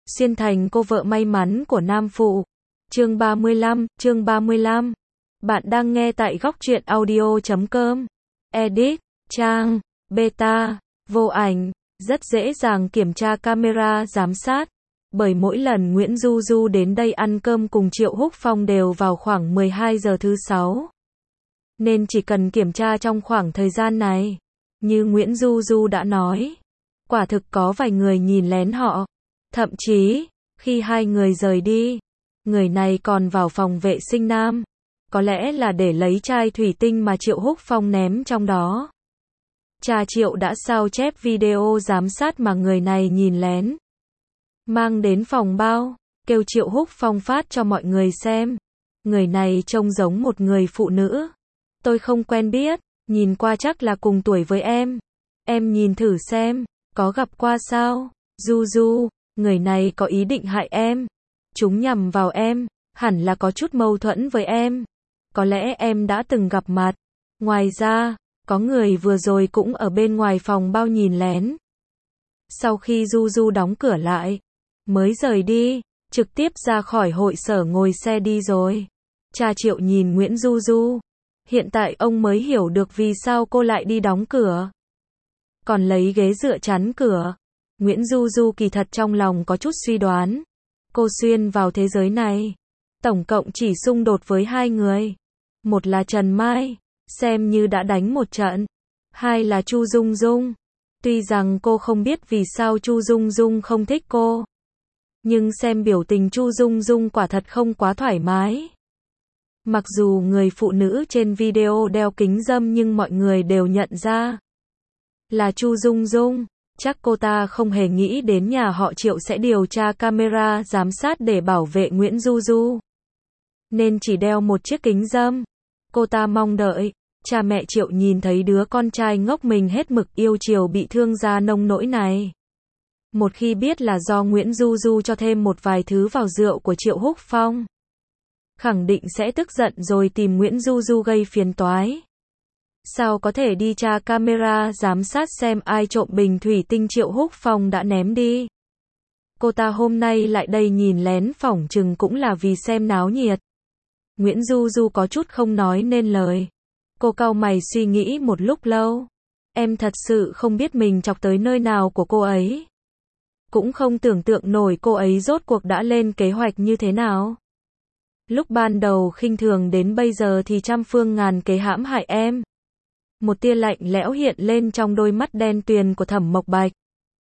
xuyên thành cô vợ may mắn của nam phụ. Chương 35. Bạn đang nghe tại góc truyện audio.com. Edit, trang, beta, vô ảnh, rất dễ dàng kiểm tra camera giám sát. Bởi mỗi lần Nguyễn Du Du đến đây ăn cơm cùng Triệu Húc Phong đều vào khoảng 12 giờ thứ 6. Nên chỉ cần kiểm tra trong khoảng thời gian này. Như Nguyễn Du Du đã nói, quả thực có vài người nhìn lén họ. Thậm chí, khi hai người rời đi, người này còn vào phòng vệ sinh nam. Có lẽ là để lấy chai thủy tinh mà Triệu Húc Phong ném trong đó. Cha Triệu đã sao chép video giám sát mà người này nhìn lén. Mang đến phòng bao, kêu Triệu Húc Phong phát cho mọi người xem. Người này trông giống một người phụ nữ. Tôi không quen biết, nhìn qua chắc là cùng tuổi với em. Em nhìn thử xem, có gặp qua sao? Du Du, người này có ý định hại em. Chúng nhằm vào em, hẳn là có chút mâu thuẫn với em. Có lẽ em đã từng gặp mặt. Ngoài ra, có người vừa rồi cũng ở bên ngoài phòng bao nhìn lén. Sau khi Du Du đóng cửa lại, mới rời đi, trực tiếp ra khỏi hội sở ngồi xe đi rồi. Cha Triệu nhìn Nguyễn Du Du. Hiện tại ông mới hiểu được vì sao cô lại đi đóng cửa. Còn lấy ghế dựa chắn cửa. Nguyễn Du Du kỳ thật trong lòng có chút suy đoán. Cô xuyên vào thế giới này. Tổng cộng chỉ xung đột với hai người. Một là Trần Mai, xem như đã đánh một trận. Hai là Chu Dung Dung. Tuy rằng cô không biết vì sao Chu Dung Dung không thích cô. Nhưng xem biểu tình Chu Dung Dung quả thật không quá thoải mái. Mặc dù người phụ nữ trên video đeo kính râm nhưng mọi người đều nhận ra là Chu Dung Dung. Chắc cô ta không hề nghĩ đến nhà họ Triệu sẽ điều tra camera giám sát để bảo vệ Nguyễn Du Du. Nên chỉ đeo một chiếc kính râm. Cô ta mong đợi cha mẹ Triệu nhìn thấy đứa con trai ngốc mình hết mực yêu chiều bị thương ra nông nỗi này. Một khi biết là do Nguyễn Du Du cho thêm một vài thứ vào rượu của Triệu Húc Phong, khẳng định sẽ tức giận rồi tìm Nguyễn Du Du gây phiền toái. Sao có thể đi tra camera giám sát xem ai trộm bình thủy tinh Triệu Húc Phong đã ném đi. Cô ta hôm nay lại đây nhìn lén phỏng chừng cũng là vì xem náo nhiệt. Nguyễn Du Du có chút không nói nên lời. Cô cau mày suy nghĩ một lúc lâu. Em thật sự không biết mình chọc tới nơi nào của cô ấy. Cũng không tưởng tượng nổi cô ấy rốt cuộc đã lên kế hoạch như thế nào. Lúc ban đầu khinh thường đến bây giờ thì trăm phương ngàn kế hãm hại em. Một tia lạnh lẽo hiện lên trong đôi mắt đen tuyền của Thẩm Mộc Bạch.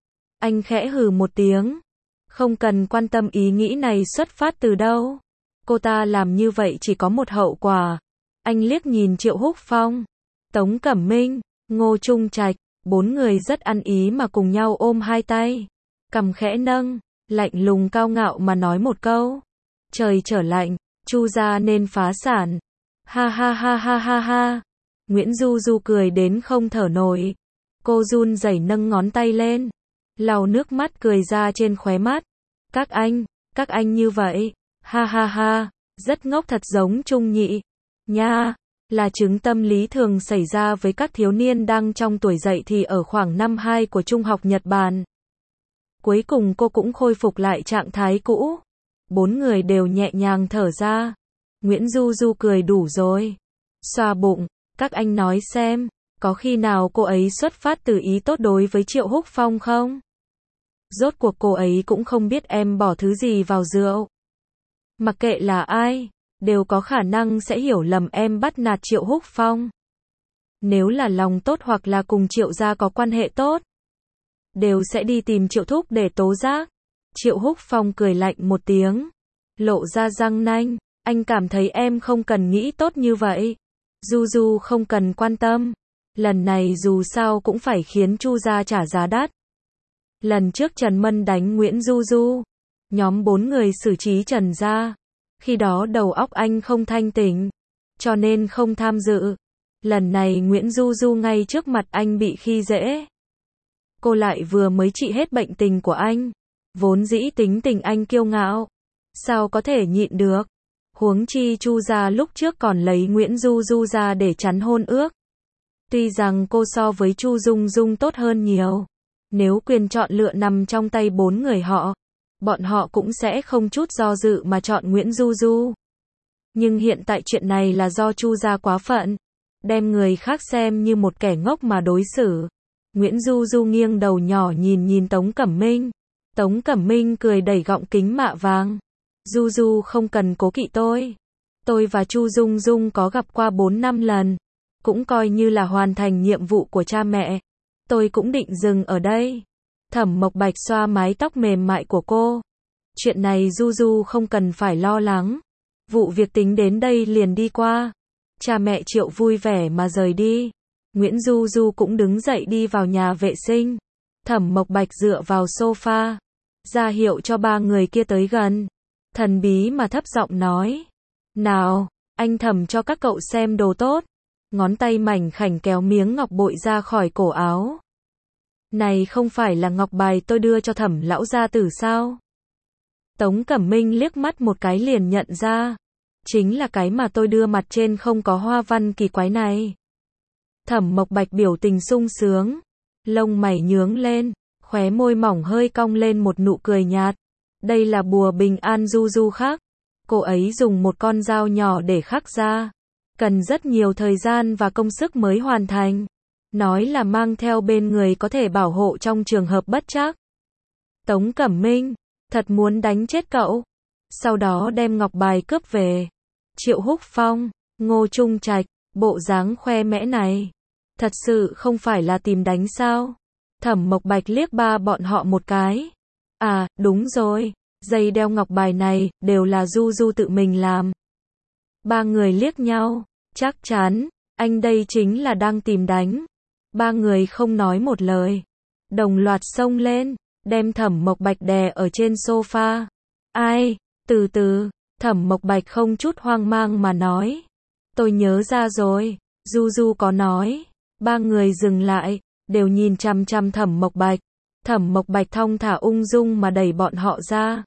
Anh khẽ hừ một tiếng. Không cần quan tâm ý nghĩ này xuất phát từ đâu. Cô ta làm như vậy chỉ có một hậu quả. Anh liếc nhìn Triệu Húc Phong, Tống Cẩm Minh, Ngô Trung Trạch, bốn người rất ăn ý mà cùng nhau ôm hai tay. Cằm khẽ nâng, lạnh lùng cao ngạo mà nói một câu. Trời trở lạnh, Chu gia nên phá sản. Ha ha ha ha ha ha. Nguyễn Du Du cười đến không thở nổi. Cô run rẩy nâng ngón tay lên, lau nước mắt cười ra trên khóe mắt. Các anh như vậy. Ha ha ha, rất ngốc thật giống Trung Nhị. Nha, là chứng tâm lý thường xảy ra với các thiếu niên đang trong tuổi dậy thì ở khoảng năm 2 của Trung học Nhật Bản. Cuối cùng cô cũng khôi phục lại trạng thái cũ. Bốn người đều nhẹ nhàng thở ra. Nguyễn Du Du cười đủ rồi. Xoa bụng, các anh nói xem, có khi nào cô ấy xuất phát từ ý tốt đối với Triệu Húc Phong không? Rốt cuộc cô ấy cũng không biết em bỏ thứ gì vào rượu. Mặc kệ là ai, đều có khả năng sẽ hiểu lầm em bắt nạt Triệu Húc Phong. Nếu là lòng tốt hoặc là cùng Triệu gia có quan hệ tốt, đều sẽ đi tìm Triệu Thúc để tố giác. Triệu Húc Phong cười lạnh một tiếng, lộ ra răng nanh. Anh cảm thấy em không cần nghĩ tốt như vậy. Du Du không cần quan tâm. Lần này dù sao cũng phải khiến Chu gia trả giá đắt. Lần trước Trần Mân đánh Nguyễn Du Du, nhóm bốn người xử trí Trần gia. Khi đó đầu óc anh không thanh tỉnh, cho nên không tham dự. Lần này Nguyễn Du Du ngay trước mặt anh bị khi dễ. Cô lại vừa mới trị hết bệnh tình của anh. Vốn dĩ tính tình anh kiêu ngạo, sao có thể nhịn được. Huống chi Chu gia lúc trước còn lấy Nguyễn Du Du ra để chắn hôn ước. Tuy rằng cô so với Chu Dung Dung tốt hơn nhiều. Nếu quyền chọn lựa nằm trong tay bốn người họ, bọn họ cũng sẽ không chút do dự mà chọn Nguyễn Du Du. Nhưng hiện tại chuyện này là do Chu gia quá phận, đem người khác xem như một kẻ ngốc mà đối xử. Nguyễn Du Du nghiêng đầu nhỏ nhìn Tống Cẩm Minh. Tống Cẩm Minh cười đẩy gọng kính mạ vàng. Du Du không cần cố kỵ tôi. Tôi và Chu Dung Dung có gặp qua 4-5 lần. Cũng coi như là hoàn thành nhiệm vụ của cha mẹ. Tôi cũng định dừng ở đây. Thẩm Mộc Bạch xoa mái tóc mềm mại của cô. Chuyện này Du Du không cần phải lo lắng. Vụ việc tính đến đây liền đi qua. Cha mẹ Triệu vui vẻ mà rời đi. Nguyễn Du Du cũng đứng dậy đi vào nhà vệ sinh. Thẩm Mộc Bạch dựa vào sofa, ra hiệu cho ba người kia tới gần. Thần bí mà thấp giọng nói. Nào, anh Thẩm cho các cậu xem đồ tốt. Ngón tay mảnh khảnh kéo miếng ngọc bội ra khỏi cổ áo. Này không phải là ngọc bài tôi đưa cho Thẩm lão gia tử sao? Tống Cẩm Minh liếc mắt một cái liền nhận ra. Chính là cái mà tôi đưa, mặt trên không có hoa văn kỳ quái này. Thẩm Mộc Bạch biểu tình sung sướng. Lông mày nhướng lên, khóe môi mỏng hơi cong lên một nụ cười nhạt. Đây là bùa bình an Du Du khắc. Cô ấy dùng một con dao nhỏ để khắc ra. Cần rất nhiều thời gian và công sức mới hoàn thành. Nói là mang theo bên người có thể bảo hộ trong trường hợp bất trắc. Tống Cẩm Minh, thật muốn đánh chết cậu. Sau đó đem ngọc bài cướp về. Triệu Húc Phong, Ngô Trung Trạch, bộ dáng khoe mẽ này. Thật sự không phải là tìm đánh sao? Thẩm Mộc Bạch liếc ba bọn họ một cái. À, đúng rồi. Dây đeo ngọc bài này, đều là Du Du tự mình làm. Ba người liếc nhau. Chắc chắn, anh đây chính là đang tìm đánh. Ba người không nói một lời. Đồng loạt xông lên, đem Thẩm Mộc Bạch đè ở trên sofa. Ai? Từ từ, Thẩm Mộc Bạch không chút hoang mang mà nói. Tôi nhớ ra rồi, Du Du có nói. Ba người dừng lại, đều nhìn chằm chằm Thẩm Mộc Bạch. Thẩm Mộc Bạch thong thả ung dung mà đẩy bọn họ ra.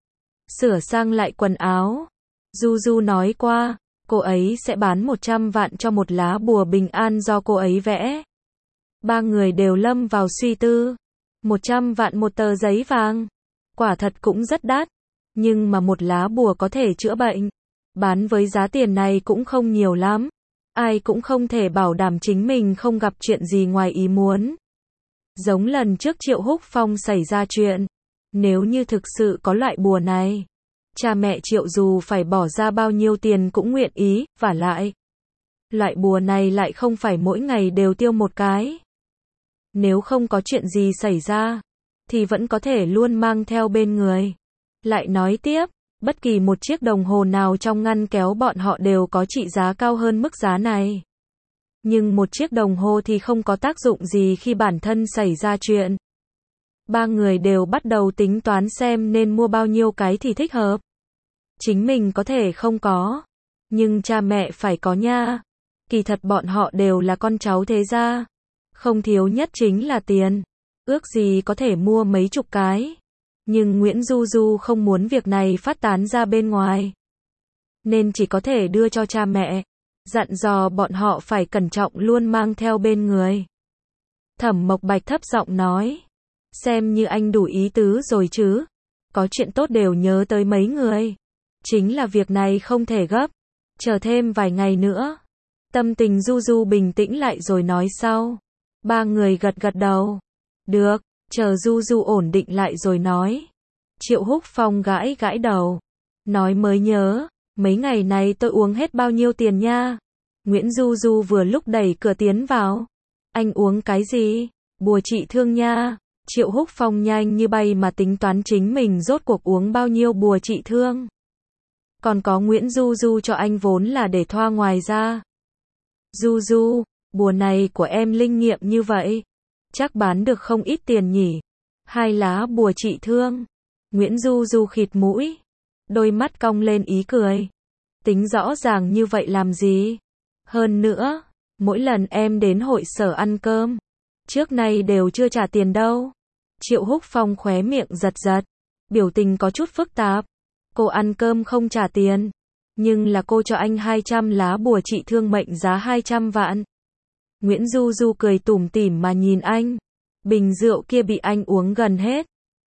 Sửa sang lại quần áo. Du Du nói qua, cô ấy sẽ bán 100 vạn cho một lá bùa bình an do cô ấy vẽ. Ba người đều lâm vào suy tư. 100 vạn một tờ giấy vàng. Quả thật cũng rất đắt. Nhưng mà một lá bùa có thể chữa bệnh. Bán với giá tiền này cũng không nhiều lắm. Ai cũng không thể bảo đảm chính mình không gặp chuyện gì ngoài ý muốn. Giống lần trước Triệu Húc Phong xảy ra chuyện. Nếu như thực sự có loại bùa này, cha mẹ Triệu dù phải bỏ ra bao nhiêu tiền cũng nguyện ý, vả lại. Loại bùa này lại không phải mỗi ngày đều tiêu một cái. Nếu không có chuyện gì xảy ra, thì vẫn có thể luôn mang theo bên người. Lại nói tiếp, bất kỳ một chiếc đồng hồ nào trong ngăn kéo bọn họ đều có trị giá cao hơn mức giá này. Nhưng một chiếc đồng hồ thì không có tác dụng gì khi bản thân xảy ra chuyện. Ba người đều bắt đầu tính toán xem nên mua bao nhiêu cái thì thích hợp. Chính mình có thể không có, nhưng cha mẹ phải có nha. Kỳ thật bọn họ đều là con cháu thế gia. Không thiếu nhất chính là tiền. Ước gì có thể mua mấy chục cái. Nhưng Nguyễn Du Du không muốn việc này phát tán ra bên ngoài. Nên chỉ có thể đưa cho cha mẹ. Dặn dò bọn họ phải cẩn trọng luôn mang theo bên người. Thẩm Mộc Bạch thấp giọng nói. Xem như anh đủ ý tứ rồi chứ. Có chuyện tốt đều nhớ tới mấy người. Chính là việc này không thể gấp. Chờ thêm vài ngày nữa. Tâm tình Du Du bình tĩnh lại rồi nói sau. Ba người gật gật đầu. Được, chờ Du Du ổn định lại rồi nói. Triệu Húc Phong gãi gãi đầu. Nói mới nhớ, mấy ngày này tôi uống hết bao nhiêu tiền nha. Nguyễn Du Du vừa lúc đẩy cửa tiến vào. Anh uống cái gì? Bùa trị thương nha. Triệu Húc Phong nhanh như bay mà tính toán chính mình rốt cuộc uống bao nhiêu bùa trị thương. Còn có Nguyễn Du Du cho anh vốn là để thoa ngoài ra. Du Du, bùa này của em linh nghiệm như vậy. Chắc bán được không ít tiền nhỉ. 2 lá bùa trị thương. Nguyễn Du Du khịt mũi. Đôi mắt cong lên ý cười. Tính rõ ràng như vậy làm gì? Hơn nữa, mỗi lần em đến hội sở ăn cơm, trước nay đều chưa trả tiền đâu. Triệu Húc Phong khóe miệng giật giật. Biểu tình có chút phức tạp. Cô ăn cơm không trả tiền. Nhưng là cô cho anh 200 lá bùa trị thương mệnh giá 200 vạn. Nguyễn Du Du cười tủm tỉm mà nhìn anh. Bình rượu kia bị anh uống gần hết.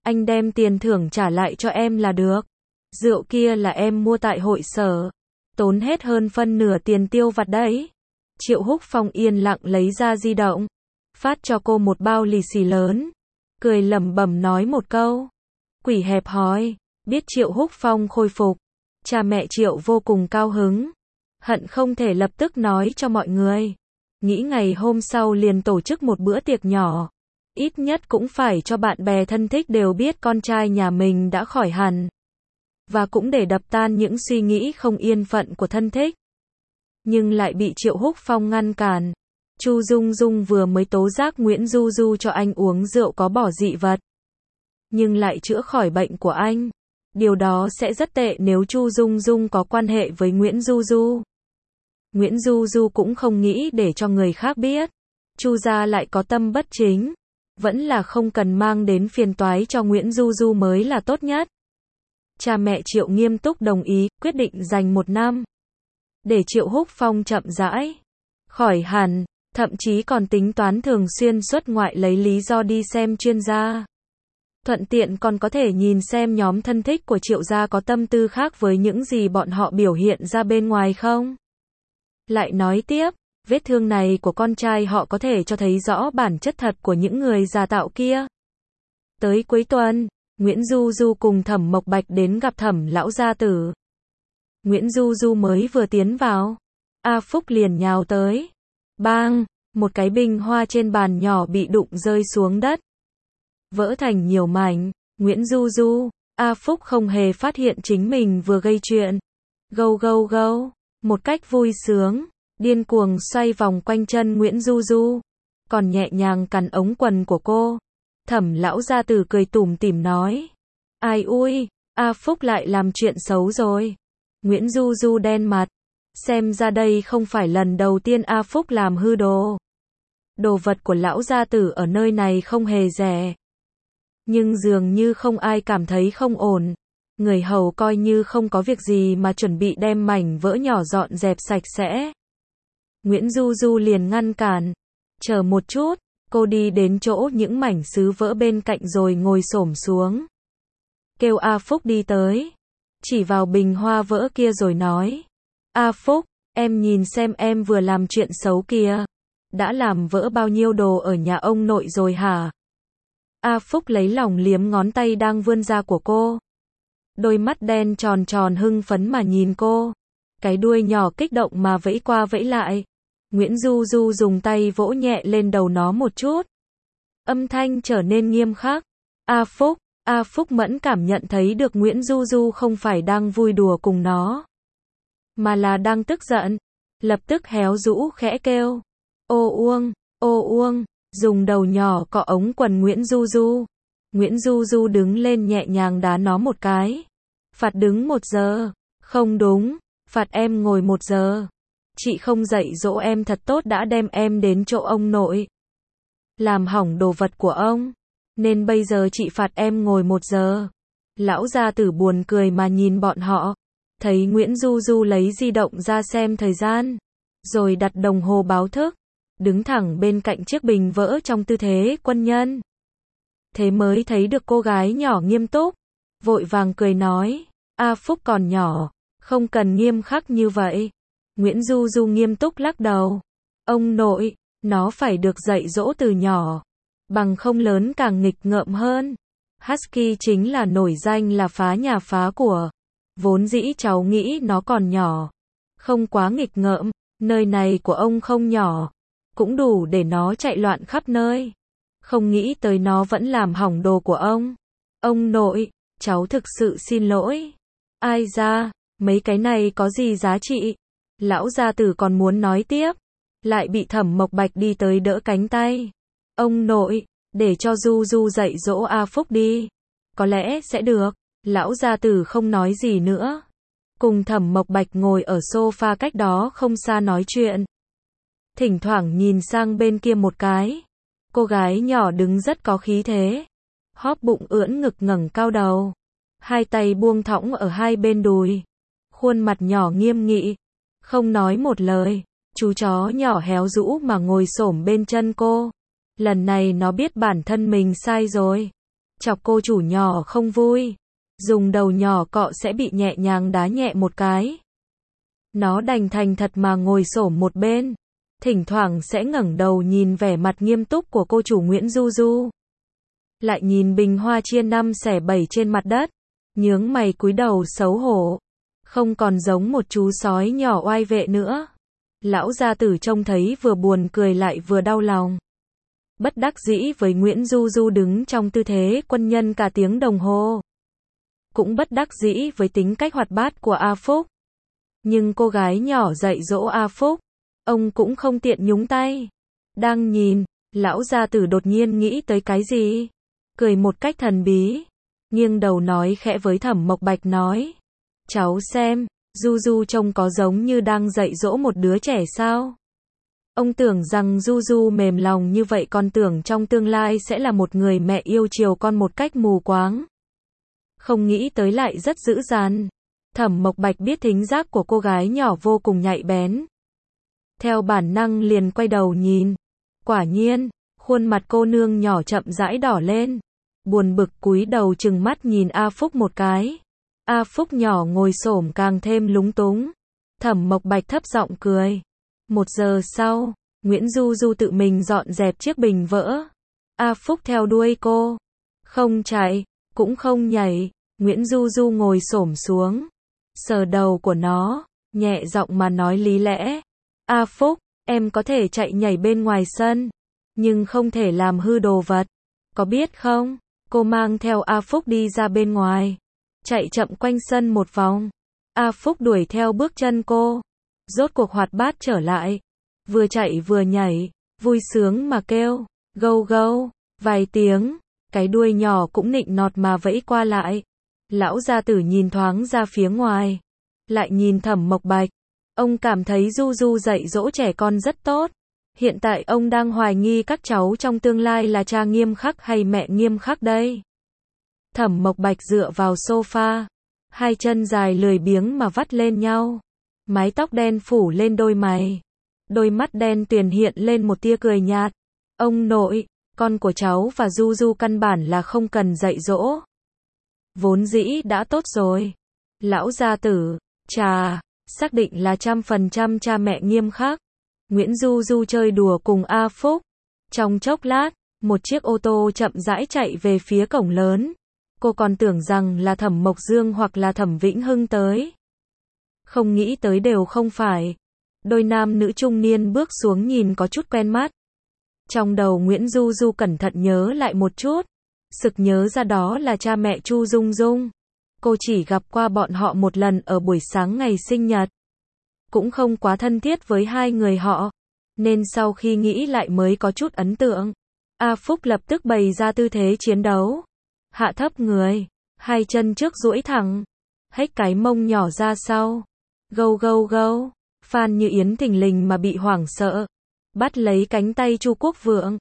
anh đem tiền thưởng trả lại cho em là được. Rượu kia là em mua tại hội sở, tốn hết hơn phân nửa tiền tiêu vặt đấy. Triệu Húc Phong yên lặng lấy ra di động, phát cho cô một bao lì xì lớn, cười lẩm bẩm nói một câu. Quỷ hẹp hòi, biết Triệu Húc Phong khôi phục, cha mẹ Triệu vô cùng cao hứng, hận không thể lập tức nói cho mọi người. Nghĩ ngày hôm sau liền tổ chức một bữa tiệc nhỏ, ít nhất cũng phải cho bạn bè thân thích đều biết con trai nhà mình đã khỏi hẳn, và cũng để đập tan những suy nghĩ không yên phận của thân thích. Nhưng lại bị Triệu Húc Phong ngăn cản. Chu Dung Dung vừa mới tố giác Nguyễn Du Du cho anh uống rượu có bỏ dị vật, nhưng lại chữa khỏi bệnh của anh. Điều đó sẽ rất tệ nếu Chu Dung Dung có quan hệ với Nguyễn Du Du. Nguyễn Du Du cũng không nghĩ để cho người khác biết. Chu gia lại có tâm bất chính, vẫn là không cần mang đến phiền toái cho Nguyễn Du Du mới là tốt nhất. Cha mẹ Triệu nghiêm túc đồng ý, quyết định dành 1 năm để Triệu Húc Phong chậm rãi khỏi hẳn, thậm chí còn tính toán thường xuyên xuất ngoại lấy lý do đi xem chuyên gia. Thuận tiện còn có thể nhìn xem nhóm thân thích của Triệu gia có tâm tư khác với những gì bọn họ biểu hiện ra bên ngoài không. Lại nói tiếp, vết thương này của con trai họ có thể cho thấy rõ bản chất thật của những người giả tạo kia. Tới cuối tuần, Nguyễn Du Du cùng Thẩm Mộc Bạch đến gặp Thẩm lão gia tử. Nguyễn Du Du mới vừa tiến vào, A Phúc liền nhào tới. Bang, một cái bình hoa trên bàn nhỏ bị đụng rơi xuống đất, vỡ thành nhiều mảnh. Nguyễn Du Du, A Phúc không hề phát hiện chính mình vừa gây chuyện. Gâu gâu gâu, một cách vui sướng, điên cuồng xoay vòng quanh chân Nguyễn Du Du, còn nhẹ nhàng cắn ống quần của cô. Thẩm lão gia tử cười tủm tỉm nói. Ai ui, A Phúc lại làm chuyện xấu rồi. Nguyễn Du Du đen mặt. Xem ra đây không phải lần đầu tiên A Phúc làm hư đồ. Đồ vật của lão gia tử ở nơi này không hề rẻ. Nhưng dường như không ai cảm thấy không ổn. Người hầu coi như không có việc gì mà chuẩn bị đem mảnh vỡ nhỏ dọn dẹp sạch sẽ. Nguyễn Du Du liền ngăn cản. Chờ một chút, cô đi đến chỗ những mảnh sứ vỡ bên cạnh rồi ngồi xổm xuống. Kêu A Phúc đi tới. Chỉ vào bình hoa vỡ kia rồi nói. A Phúc, em nhìn xem em vừa làm chuyện xấu kia. Đã làm vỡ bao nhiêu đồ ở nhà ông nội rồi hả? A Phúc lấy lòng liếm ngón tay đang vươn ra của cô. Đôi mắt đen tròn tròn hưng phấn mà nhìn cô. Cái đuôi nhỏ kích động mà vẫy qua vẫy lại. Nguyễn Du Du dùng tay vỗ nhẹ lên đầu nó một chút. Âm thanh trở nên nghiêm khắc. A Phúc mẫn cảm nhận thấy được Nguyễn Du Du không phải đang vui đùa cùng nó, mà là đang tức giận. Lập tức héo rũ khẽ kêu. Ô uông, dùng đầu nhỏ cọ ống quần Nguyễn Du Du. Nguyễn Du Du đứng lên nhẹ nhàng đá nó một cái. Phạt đứng 1 giờ. Không đúng, phạt em ngồi 1 giờ. Chị không dạy dỗ em thật tốt đã đem em đến chỗ ông nội, làm hỏng đồ vật của ông, nên bây giờ chị phạt em ngồi 1 giờ. Lão gia tử buồn cười mà nhìn bọn họ. Thấy Nguyễn Du Du lấy di động ra xem thời gian, rồi đặt đồng hồ báo thức, đứng thẳng bên cạnh chiếc bình vỡ trong tư thế quân nhân. Thế mới thấy được cô gái nhỏ nghiêm túc, vội vàng cười nói. A Phúc còn nhỏ, không cần nghiêm khắc như vậy. Nguyễn Du Du nghiêm túc lắc đầu. Ông nội, nó phải được dạy dỗ từ nhỏ, bằng không lớn càng nghịch ngợm hơn. Husky chính là nổi danh là phá nhà phá của. Vốn dĩ cháu nghĩ nó còn nhỏ, không quá nghịch ngợm, nơi này của ông không nhỏ, cũng đủ để nó chạy loạn khắp nơi. Không nghĩ tới nó vẫn làm hỏng đồ của ông. Ông nội, cháu thực sự xin lỗi. Ai ra, mấy cái này có gì giá trị? Lão gia tử còn muốn nói tiếp, lại bị Thẩm Mộc Bạch đi tới đỡ cánh tay. Ông nội, để cho Du Du dạy dỗ A Phúc đi, có lẽ sẽ được. Lão gia tử không nói gì nữa, cùng Thẩm Mộc Bạch ngồi ở sofa cách đó không xa nói chuyện. Thỉnh thoảng nhìn sang bên kia một cái. Cô gái nhỏ đứng rất có khí thế, hóp bụng ưỡn ngực ngẩng cao đầu, hai tay buông thõng ở hai bên đùi, khuôn mặt nhỏ nghiêm nghị, không nói một lời. Chú chó nhỏ héo rũ mà ngồi xổm bên chân cô. Lần này nó biết bản thân mình sai rồi, chọc cô chủ nhỏ không vui. Dùng đầu nhỏ cọ sẽ bị nhẹ nhàng đá nhẹ một cái. Nó đành thành thật mà ngồi xổm một bên. Thỉnh thoảng sẽ ngẩng đầu nhìn vẻ mặt nghiêm túc của cô chủ Nguyễn Du Du. Lại nhìn bình hoa chia 5/7 trên mặt đất. Nhướng mày cúi đầu xấu hổ. Không còn giống một chú sói nhỏ oai vệ nữa. Lão gia tử trông thấy vừa buồn cười lại vừa đau lòng. Bất đắc dĩ với Nguyễn Du Du đứng trong tư thế quân nhân cả tiếng đồng hồ. Cũng bất đắc dĩ với tính cách hoạt bát của A Phúc. Nhưng cô gái nhỏ dạy dỗ A Phúc, ông cũng không tiện nhúng tay. Đang nhìn, lão gia tử đột nhiên nghĩ tới cái gì, cười một cách thần bí, nghiêng đầu nói khẽ với Thẩm Mộc Bạch nói: "Cháu xem, Du Du trông có giống như đang dạy dỗ một đứa trẻ sao?" Ông tưởng rằng Du Du mềm lòng như vậy, còn tưởng trong tương lai sẽ là một người mẹ yêu chiều con một cách mù quáng. Không nghĩ tới lại rất dữ dằn. Thẩm Mộc Bạch biết thính giác của cô gái nhỏ vô cùng nhạy bén. Theo bản năng liền quay đầu nhìn. Quả nhiên, khuôn mặt cô nương nhỏ chậm rãi đỏ lên. Buồn bực cúi đầu trừng mắt nhìn A Phúc một cái. A Phúc nhỏ ngồi xổm càng thêm lúng túng. Thẩm Mộc Bạch thấp giọng cười. 1 giờ sau, Nguyễn Du Du tự mình dọn dẹp chiếc bình vỡ. A Phúc theo đuôi cô. Không chạy, cũng không nhảy. Nguyễn Du Du ngồi xổm xuống, sờ đầu của nó, nhẹ giọng mà nói lý lẽ: "A Phúc, em có thể chạy nhảy bên ngoài sân, nhưng không thể làm hư đồ vật, có biết không?" Cô mang theo A Phúc đi ra bên ngoài, chạy chậm quanh sân một vòng. A Phúc đuổi theo bước chân cô, rốt cuộc hoạt bát trở lại, vừa chạy vừa nhảy, vui sướng mà kêu gâu gâu vài tiếng, cái đuôi nhỏ cũng nịnh nọt mà vẫy qua lại. Lão gia tử nhìn thoáng ra phía ngoài, lại nhìn Thẩm Mộc Bạch. Ông cảm thấy Du Du dạy dỗ trẻ con rất tốt. Hiện tại ông đang hoài nghi các cháu trong tương lai là cha nghiêm khắc hay mẹ nghiêm khắc đây. Thẩm Mộc Bạch dựa vào sofa, hai chân dài lười biếng mà vắt lên nhau, mái tóc đen phủ lên đôi mày, đôi mắt đen tuyền hiện lên một tia cười nhạt. "Ông nội, con của cháu và Du Du căn bản là không cần dạy dỗ. Vốn dĩ đã tốt rồi." Lão gia tử: "Chà, xác định là 100% cha mẹ nghiêm khắc." Nguyễn Du Du chơi đùa cùng A Phúc. Trong chốc lát, một chiếc ô tô chậm rãi chạy về phía cổng lớn. Cô còn tưởng rằng là Thẩm Mộc Dương hoặc là Thẩm Vĩnh Hưng tới. Không nghĩ tới đều không phải. Đôi nam nữ trung niên bước xuống nhìn có chút quen mắt. Trong đầu Nguyễn Du Du cẩn thận nhớ lại một chút, sực nhớ ra đó là cha mẹ Chu Dung Dung. Cô chỉ gặp qua bọn họ một lần ở buổi sáng ngày sinh nhật. Cũng không quá thân thiết với hai người họ, nên sau khi nghĩ lại mới có chút ấn tượng. A Phúc lập tức bày ra tư thế chiến đấu. Hạ thấp người, hai chân trước duỗi thẳng, hếch cái mông nhỏ ra sau. Gâu gâu gâu, Phan Như Yến thình lình mà bị hoảng sợ. Bắt lấy cánh tay Chu Quốc Vượng.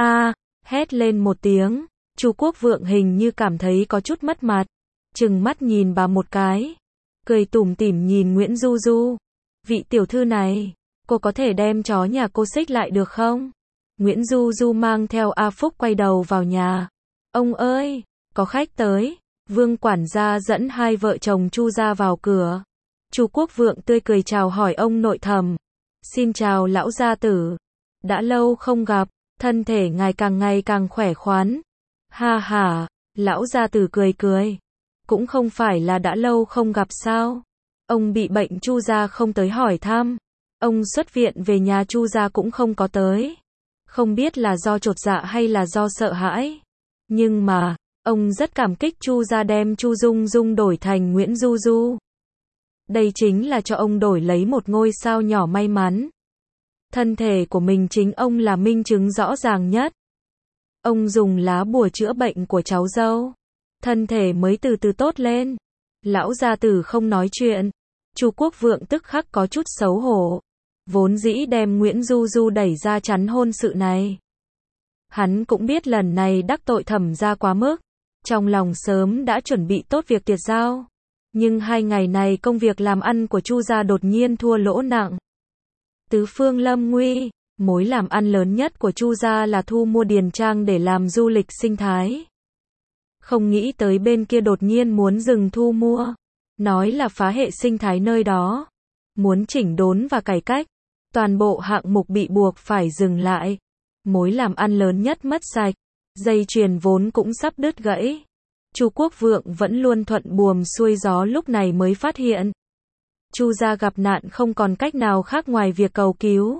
Hét lên một tiếng. Chu Quốc Vượng hình như cảm thấy có chút mất mặt, trừng mắt nhìn bà một cái, cười tủm tỉm nhìn Nguyễn Du Du. "Vị tiểu thư này, cô có thể đem chó nhà cô xích lại được không?" Nguyễn Du Du mang theo A Phúc quay đầu vào nhà. "Ông ơi, có khách tới." Vương quản gia dẫn hai vợ chồng Chu ra vào cửa. Chu Quốc Vượng tươi cười chào hỏi ông nội Thẩm. "Xin chào lão gia tử. Đã lâu không gặp, thân thể ngài ngày càng khỏe khoắn." "Ha ha." Lão gia tử cười cười. "Cũng không phải là đã lâu không gặp sao? Ông bị bệnh Chu gia không tới hỏi thăm. Ông xuất viện về nhà Chu gia cũng không có tới. Không biết là do chột dạ hay là do sợ hãi. Nhưng mà, ông rất cảm kích Chu gia đem Chu Dung Dung đổi thành Nguyễn Du Du. Đây chính là cho ông đổi lấy một ngôi sao nhỏ may mắn. Thân thể của mình chính ông là minh chứng rõ ràng nhất. Ông dùng lá bùa chữa bệnh của cháu dâu. Thân thể mới từ từ tốt lên." Lão gia tử không nói chuyện. Chu Quốc Vượng tức khắc có chút xấu hổ. Vốn dĩ đem Nguyễn Du Du đẩy ra chắn hôn sự này. Hắn cũng biết lần này đắc tội Thẩm gia quá mức. Trong lòng sớm đã chuẩn bị tốt việc tiệt giao. Nhưng 2 ngày này công việc làm ăn của Chu gia đột nhiên thua lỗ nặng. Tứ phương lâm nguy. Mối làm ăn lớn nhất của Chu gia là thu mua điền trang để làm du lịch sinh thái. Không nghĩ tới bên kia đột nhiên muốn dừng thu mua. Nói là phá hệ sinh thái nơi đó. Muốn chỉnh đốn và cải cách. Toàn bộ hạng mục bị buộc phải dừng lại. Mối làm ăn lớn nhất mất sạch. Dây chuyền vốn cũng sắp đứt gãy. Chu Quốc Vượng vẫn luôn thuận buồm xuôi gió, lúc này mới phát hiện. Chu gia gặp nạn không còn cách nào khác ngoài việc cầu cứu.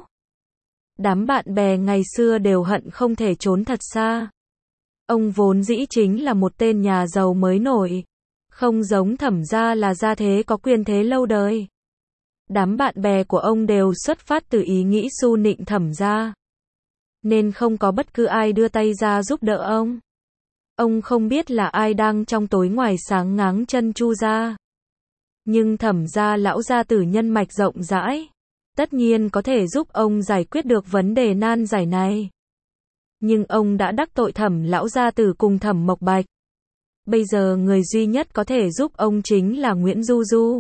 Đám bạn bè ngày xưa đều hận không thể trốn thật xa. Ông vốn dĩ chính là một tên nhà giàu mới nổi. Không giống Thẩm gia là gia thế có quyền thế lâu đời. Đám bạn bè của ông đều xuất phát từ ý nghĩ xu nịnh Thẩm gia. Nên không có bất cứ ai đưa tay ra giúp đỡ ông. Ông không biết là ai đang trong tối ngoài sáng ngáng chân Chu gia. Nhưng Thẩm gia lão gia tử nhân mạch rộng rãi. Tất nhiên có thể giúp ông giải quyết được vấn đề nan giải này. Nhưng ông đã đắc tội Thẩm lão gia tử cùng Thẩm Mộc Bạch. Bây giờ người duy nhất có thể giúp ông chính là Nguyễn Du Du.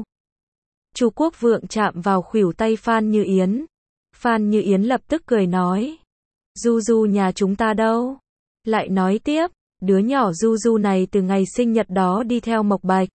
Chu Quốc Vượng chạm vào khuỷu tay Phan Như Yến. Phan Như Yến lập tức cười nói. Du Du nhà chúng ta đâu? Lại nói tiếp, đứa nhỏ Du Du này từ ngày sinh nhật đó đi theo Mộc Bạch.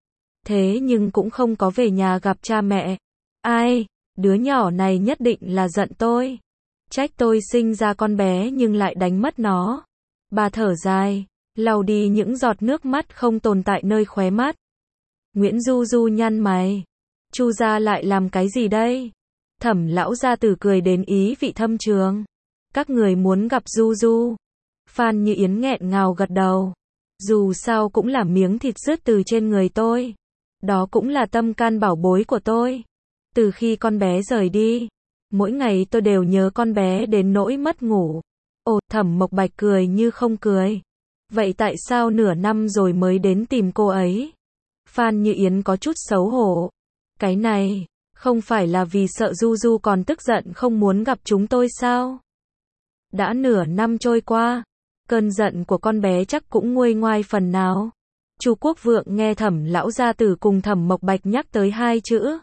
Thế nhưng cũng không có về nhà gặp cha mẹ. Ai, đứa nhỏ này nhất định là giận tôi. Trách tôi sinh ra con bé nhưng lại đánh mất nó. Bà thở dài, lau đi những giọt nước mắt không tồn tại nơi khóe mắt. Nguyễn Du Du nhăn mày. Chu gia lại làm cái gì đây? Thẩm lão gia tử cười đến ý vị thâm trường. Các người muốn gặp Du Du. Phan Như Yến nghẹn ngào gật đầu. Dù sao cũng là miếng thịt rứt từ trên người tôi. Đó cũng là tâm can bảo bối của tôi. Từ khi con bé rời đi, mỗi ngày tôi đều nhớ con bé đến nỗi mất ngủ. Ồ, Thẩm Mộc Bạch cười như không cười. Vậy tại sao nửa năm rồi mới đến tìm cô ấy? Phan Như Yến có chút xấu hổ. Cái này, không phải là vì sợ Du Du còn tức giận không muốn gặp chúng tôi sao? Đã nửa năm trôi qua, cơn giận của con bé chắc cũng nguôi ngoai phần nào. Chu Quốc Vượng nghe Thẩm lão gia tử cùng Thẩm Mộc Bạch nhắc tới hai chữ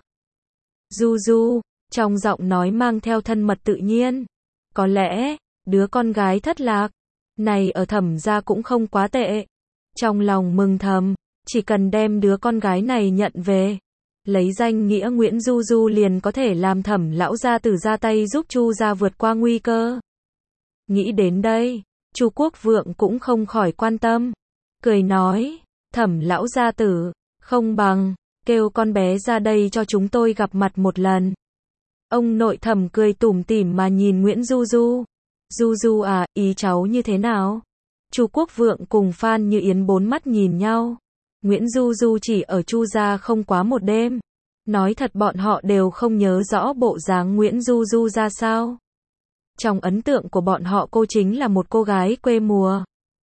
Du Du, trong giọng nói mang theo thân mật tự nhiên. Có lẽ, đứa con gái thất lạc này ở Thẩm gia cũng không quá tệ. Trong lòng mừng thầm, chỉ cần đem đứa con gái này nhận về, lấy danh nghĩa Nguyễn Du Du liền có thể làm Thẩm lão gia tử ra tay giúp Chu gia vượt qua nguy cơ. Nghĩ đến đây, Chu Quốc Vượng cũng không khỏi quan tâm, cười nói, Thẩm lão gia tử, không bằng kêu con bé ra đây cho chúng tôi gặp mặt một lần. Ông nội Thẩm cười tủm tỉm mà nhìn Nguyễn Du Du. Du Du à, ý cháu như thế nào? Chu Quốc Vượng cùng Phan Như Yến bốn mắt nhìn nhau. Nguyễn Du Du chỉ ở Chu gia không quá một đêm. Nói thật bọn họ đều không nhớ rõ bộ dáng Nguyễn Du Du ra sao. Trong ấn tượng của bọn họ cô chính là một cô gái quê mùa.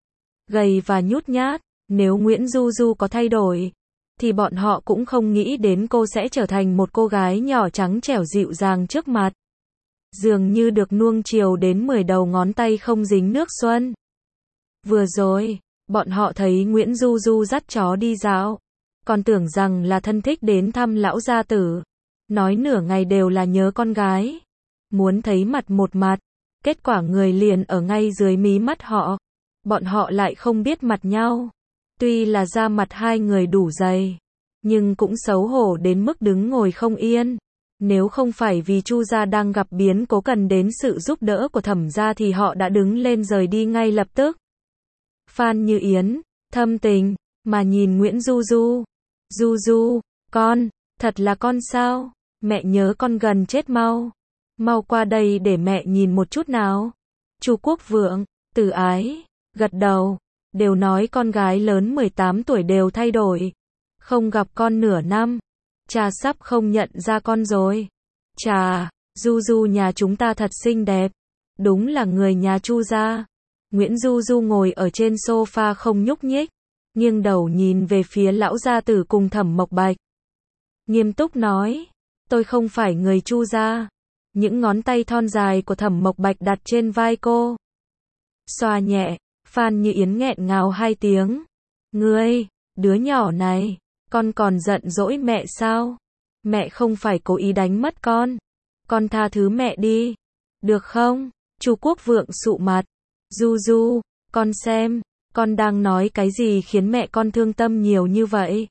Gầy và nhút nhát. Nếu Nguyễn Du Du có thay đổi, thì bọn họ cũng không nghĩ đến cô sẽ trở thành một cô gái nhỏ trắng trẻo dịu dàng trước mặt. Dường như được nuông chiều đến 10 đầu ngón tay không dính nước xuân. Vừa rồi, bọn họ thấy Nguyễn Du Du dắt chó đi dạo. Còn tưởng rằng là thân thích đến thăm lão gia tử. Nói nửa ngày đều là nhớ con gái. Muốn thấy mặt một mặt. Kết quả người liền ở ngay dưới mí mắt họ. Bọn họ lại không biết mặt nhau. Tuy là da mặt hai người đủ dày, nhưng cũng xấu hổ đến mức đứng ngồi không yên. Nếu không phải vì Chu gia đang gặp biến cố cần đến sự giúp đỡ của Thẩm gia thì họ đã đứng lên rời đi ngay lập tức. Phan Như Yến, thâm tình, mà nhìn Nguyễn Du Du. Du Du, con, thật là con sao? Mẹ nhớ con gần chết mau. Mau qua đây để mẹ nhìn một chút nào. Chu Quốc Vượng, Từ Ái, gật đầu. Đều nói con gái lớn 18 tuổi đều thay đổi. Không gặp con nửa năm. Cha sắp không nhận ra con rồi. Chà, Du Du nhà chúng ta thật xinh đẹp. Đúng là người nhà Chu gia. Nguyễn Du Du ngồi ở trên sofa không nhúc nhích. Nghiêng đầu nhìn về phía lão gia tử cùng Thẩm Mộc Bạch. Nghiêm túc nói. Tôi không phải người Chu gia. Những ngón tay thon dài của Thẩm Mộc Bạch đặt trên vai cô. Xoa nhẹ. Phan Như Yến nghẹn ngào hai tiếng. Ngươi, đứa nhỏ này, con còn giận dỗi mẹ sao? Mẹ không phải cố ý đánh mất con. Con tha thứ mẹ đi. Được không? Chu Quốc Vượng sụ mặt. Du Du, con xem, Con đang nói cái gì khiến mẹ con thương tâm nhiều như vậy?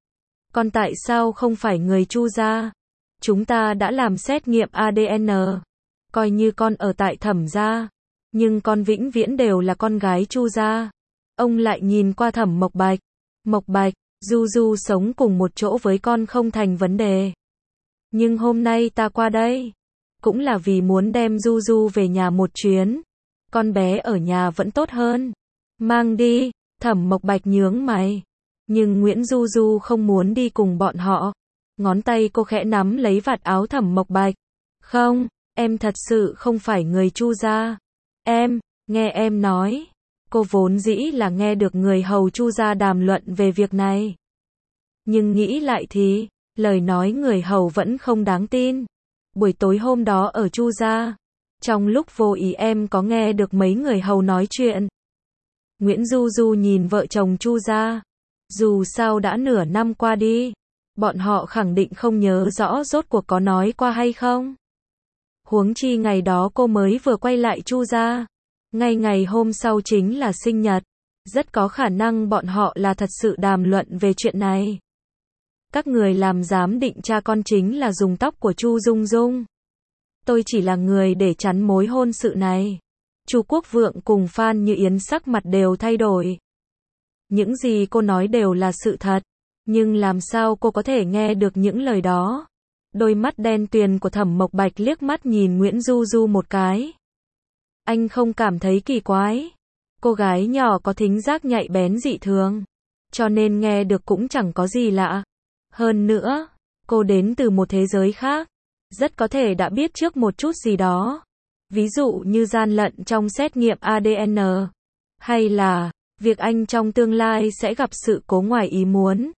Con tại sao không phải người Chu gia? Chúng ta đã làm xét nghiệm ADN. Coi như con ở tại Thẩm gia. Nhưng con vĩnh viễn đều là con gái Chu gia. Ông lại nhìn qua Thẩm Mộc Bạch. Mộc Bạch, Du Du sống cùng một chỗ với con không thành vấn đề. Nhưng hôm nay ta qua đây, cũng là vì muốn đem Du Du về nhà một chuyến. Con bé ở nhà vẫn tốt hơn. Mang đi, Thẩm Mộc Bạch nhướng mày. Nhưng Nguyễn Du Du không muốn đi cùng bọn họ. Ngón tay cô khẽ nắm lấy vạt áo Thẩm Mộc Bạch. Không, em thật sự không phải người Chu gia. Nghe em nói. Cô vốn dĩ là nghe được người hầu Chu gia đàm luận về việc này. Nhưng nghĩ lại thì, lời nói người hầu vẫn không đáng tin. Buổi tối hôm đó ở Chu gia, trong lúc vô ý em có nghe được mấy người hầu nói chuyện. Nguyễn Du Du nhìn vợ chồng Chu gia. Dù sao đã nửa năm qua đi, bọn họ khẳng định không nhớ rõ rốt cuộc có nói qua hay không. Huống chi ngày đó cô mới vừa quay lại Chu gia. Ngay ngày hôm sau chính là sinh nhật. Rất có khả năng bọn họ là thật sự đàm luận về chuyện này. Các người làm giám định cha con chính là dùng tóc của Chu Dung Dung. Tôi chỉ là người để chắn mối hôn sự này. Chu Quốc Vượng cùng Phan Như Yến sắc mặt đều thay đổi. Những gì cô nói đều là sự thật. Nhưng làm sao cô có thể nghe được những lời đó? Đôi mắt đen tuyền của Thẩm Mộc Bạch liếc mắt nhìn Nguyễn Du Du một cái. Anh không cảm thấy kỳ quái. Cô gái nhỏ có thính giác nhạy bén dị thường. Cho nên nghe được cũng chẳng có gì lạ. Hơn nữa, cô đến từ một thế giới khác. Rất có thể đã biết trước một chút gì đó. Ví dụ như gian lận trong xét nghiệm ADN. Hay là, việc anh trong tương lai sẽ gặp sự cố ngoài ý muốn.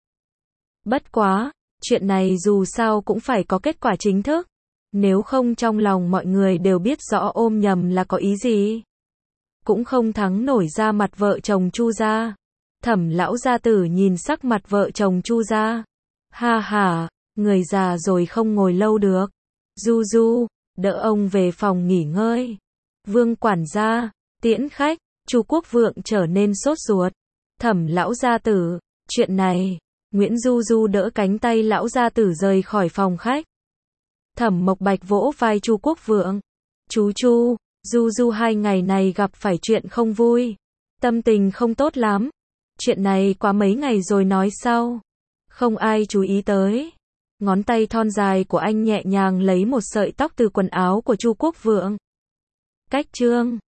Bất quá, chuyện này dù sao cũng phải có kết quả chính thức. Nếu không trong lòng mọi người đều biết rõ ôm nhầm là có ý gì. Cũng không thắng nổi ra mặt vợ chồng Chu gia. Thẩm lão gia tử nhìn sắc mặt vợ chồng Chu gia. Ha ha, người già rồi không ngồi lâu được. Du Du, đỡ ông về phòng nghỉ ngơi. Vương quản gia, tiễn khách. Chu Quốc Vượng trở nên sốt ruột. Thẩm lão gia tử, chuyện này. Nguyễn Du Du đỡ cánh tay lão gia tử rời khỏi phòng khách. Thẩm Mộc Bạch vỗ vai Chu Quốc Vượng. Chú Chu, Du Du 2 ngày này gặp phải chuyện không vui. Tâm tình không tốt lắm. Chuyện này quá mấy ngày rồi nói sau. Không ai chú ý tới. Ngón tay thon dài của anh nhẹ nhàng lấy một sợi tóc từ quần áo của Chu Quốc Vượng. Cách chương